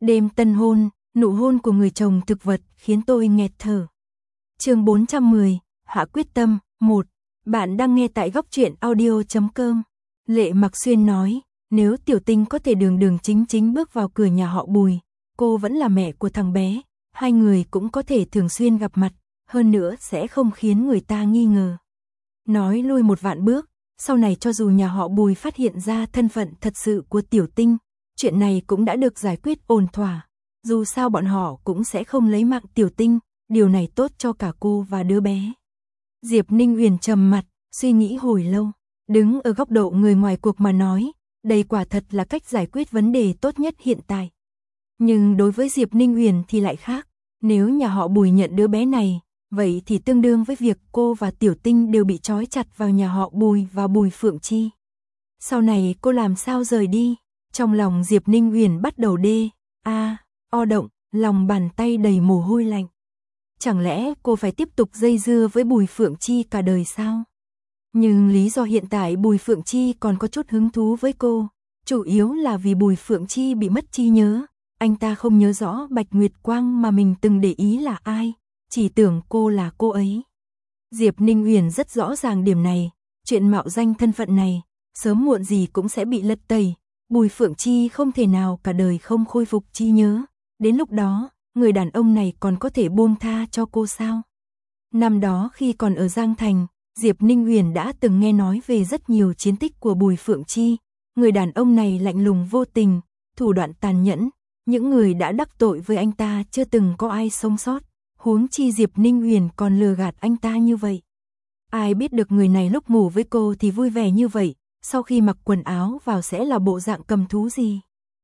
Đêm tân hôn, nụ hôn của người chồng thực vật khiến tôi nghẹt thở. Chương 410, hạ quyết tâm, 1. Bạn đang nghe tại góc truyện audio.com. Lệ Mặc Xuyên nói, nếu Tiểu Tinh có thể đường đường chính chính bước vào cửa nhà họ Bùi, cô vẫn là mẹ của thằng bé, hai người cũng có thể thường xuyên gặp mặt, hơn nữa sẽ không khiến người ta nghi ngờ. Nói lui một vạn bước, sau này cho dù nhà họ Bùi phát hiện ra thân phận thật sự của Tiểu Tinh, chuyện này cũng đã được giải quyết ổn thỏa. Dù sao bọn họ cũng sẽ không lấy mạng Tiểu Tinh, điều này tốt cho cả cô và đứa bé. Diệp Ninh Huyền trầm mặt, suy nghĩ hồi lâu, đứng ở góc độ người ngoài cuộc mà nói, đây quả thật là cách giải quyết vấn đề tốt nhất hiện tại. Nhưng đối với Diệp Ninh Huyền thì lại khác, nếu nhà họ Bùi nhận đứa bé này, vậy thì tương đương với việc cô và Tiểu Tinh đều bị trói chặt vào nhà họ Bùi và Bùi Phượng Chi. Sau này cô làm sao rời đi? Trong lòng Diệp Ninh Huyền bắt đầu o động, lòng bàn tay đầy mồ hôi lạnh. Chẳng lẽ cô phải tiếp tục dây dưa với Bùi Phượng Chi cả đời sao? Nhưng lý do hiện tại Bùi Phượng Chi còn có chút hứng thú với cô, chủ yếu là vì Bùi Phượng Chi bị mất trí nhớ, anh ta không nhớ rõ Bạch Nguyệt Quang mà mình từng để ý là ai, chỉ tưởng cô là cô ấy. Diệp Ninh Huyền rất rõ ràng điểm này, chuyện mạo danh thân phận này, sớm muộn gì cũng sẽ bị lật tẩy, Bùi Phượng Chi không thể nào cả đời không khôi phục trí nhớ, đến lúc đó, người đàn ông này còn có thể buông tha cho cô sao? Năm đó khi còn ở Giang Thành, Diệp Ninh Huyền đã từng nghe nói về rất nhiều chiến tích của Bùi Phượng Chi, người đàn ông này lạnh lùng vô tình, thủ đoạn tàn nhẫn, những người đã đắc tội với anh ta chưa từng có ai sống sót, huống chi Diệp Ninh Huyền còn lừa gạt anh ta như vậy. Ai biết được người này lúc ngủ với cô thì vui vẻ như vậy, sau khi mặc quần áo vào sẽ là bộ dạng cầm thú gì?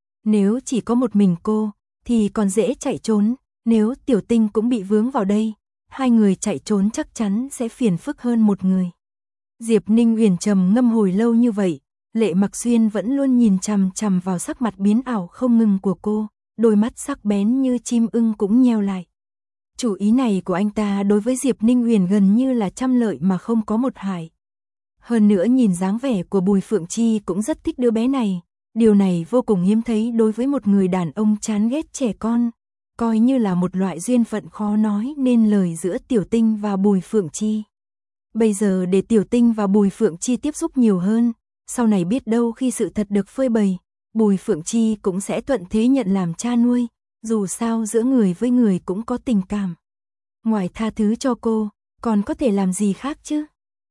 Nếu chỉ có một mình cô, thì còn dễ chạy trốn, nếu Tiểu Tinh cũng bị vướng vào đây, hai người chạy trốn chắc chắn sẽ phiền phức hơn một người. Diệp Ninh Huyền trầm ngâm hồi lâu như vậy, Lệ Mặc Xuyên vẫn luôn nhìn chằm chằm vào sắc mặt biến ảo không ngừng của cô, đôi mắt sắc bén như chim ưng cũng nheo lại. Chủ ý này của anh ta đối với Diệp Ninh Huyền gần như là trăm lợi mà không có một hại. Hơn nữa nhìn dáng vẻ của Bùi Phượng Chi cũng rất thích đứa bé này, điều này vô cùng hiếm thấy đối với một người đàn ông chán ghét trẻ con, coi như là một loại duyên phận khó nói nên lời giữa Tiểu Tinh và Bùi Phượng Chi. Bây giờ để Tiểu Tinh và Bùi Phượng Chi tiếp xúc nhiều hơn, sau này biết đâu khi sự thật được phơi bày, Bùi Phượng Chi cũng sẽ thuận thế nhận làm cha nuôi, dù sao giữa người với người cũng có tình cảm. Ngoài tha thứ cho cô, còn có thể làm gì khác chứ?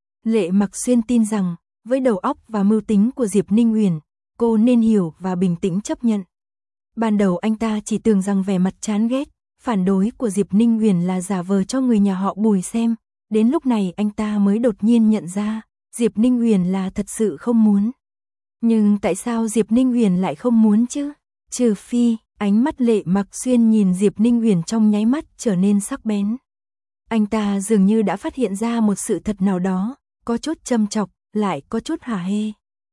Lệ Mặc Xuyên tin rằng, với đầu óc và mưu tính của Diệp Ninh Huyền, cô nên hiểu và bình tĩnh chấp nhận. Ban đầu anh ta chỉ tưởng rằng vẻ mặt chán ghét, phản đối của Diệp Ninh Huyền là giả vờ cho người nhà họ Bùi xem, đến lúc này anh ta mới đột nhiên nhận ra, Diệp Ninh Huyền là thật sự không muốn. Nhưng tại sao Diệp Ninh Huyền lại không muốn chứ? Trừ phi, ánh mắt Lệ Mặc Xuyên nhìn Diệp Ninh Huyền trong nháy mắt trở nên sắc bén. Anh ta dường như đã phát hiện ra một sự thật nào đó, có chút châm chọc, lại có chút hả hê.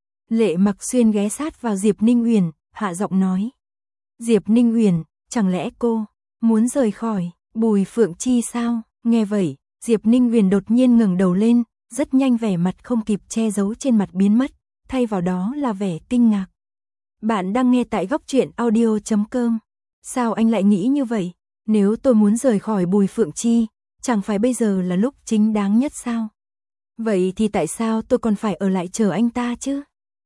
Lệ Mặc Xuyên ghé sát vào Diệp Ninh Huyền, hạ giọng nói. Diệp Ninh Huyền, chẳng lẽ cô muốn rời khỏi Bùi Phượng Chi sao? Nghe vậy, Diệp Ninh Huyền đột nhiên ngẩng đầu lên, rất nhanh vẻ mặt không kịp che giấu trên mặt biến mất, thay vào đó là vẻ kinh ngạc. Bạn đang nghe tại góc truyện audio.com. Sao anh lại nghĩ như vậy? Nếu tôi muốn rời khỏi Bùi Phượng Chi, chẳng phải bây giờ là lúc chính đáng nhất sao? Vậy thì tại sao tôi còn phải ở lại chờ anh ta chứ?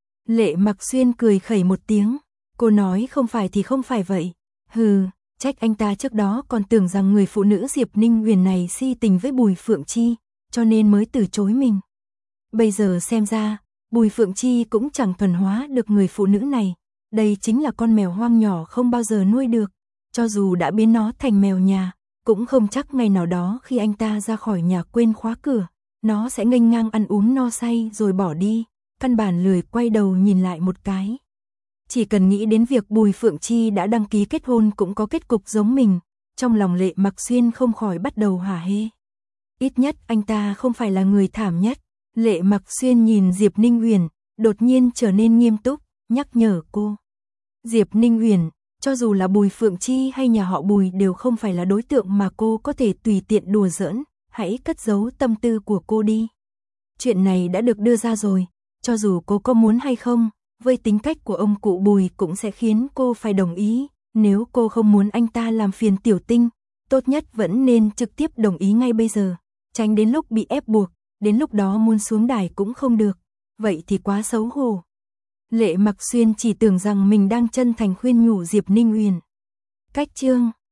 Lệ Mặc Xuyên cười khẩy một tiếng, cô nói không phải thì không phải vậy. Hừ, trách anh ta trước đó còn tưởng rằng người phụ nữ Diệp Ninh Huyền này si tình với Bùi Phượng Chi, cho nên mới từ chối mình. Bây giờ xem ra, Bùi Phượng Chi cũng chẳng thuần hóa được người phụ nữ này, đây chính là con mèo hoang nhỏ không bao giờ nuôi được, cho dù đã biến nó thành mèo nhà, cũng không chắc ngày nào đó khi anh ta ra khỏi nhà quên khóa cửa, nó sẽ nghênh ngang ăn uống no say rồi bỏ đi, căn bản lười quay đầu nhìn lại một cái. Chỉ cần nghĩ đến việc Bùi Phượng Chi đã đăng ký kết hôn cũng có kết cục giống mình, trong lòng Lệ Mặc Xuyên không khỏi bắt đầu hả hê. Ít nhất anh ta không phải là người thảm nhất. Lệ Mặc Xuyên nhìn Diệp Ninh Huyền, đột nhiên trở nên nghiêm túc, nhắc nhở cô. Diệp Ninh Huyền, cho dù là Bùi Phượng Chi hay nhà họ Bùi đều không phải là đối tượng mà cô có thể tùy tiện đùa giỡn, hãy cất giấu tâm tư của cô đi. Chuyện này đã được đưa ra rồi, cho dù cô có muốn hay không, với tính cách của ông cụ Bùi cũng sẽ khiến cô phải đồng ý, Nếu cô không muốn anh ta làm phiền Tiểu Tinh, tốt nhất vẫn nên trực tiếp đồng ý ngay bây giờ, tránh đến lúc bị ép buộc, đến lúc đó muốn xuống đài cũng không được, vậy thì quá xấu hổ. Lệ Mặc Xuyên chỉ tưởng rằng mình đang chân thành khuyên nhủ Diệp Ninh Uyển. Cách chương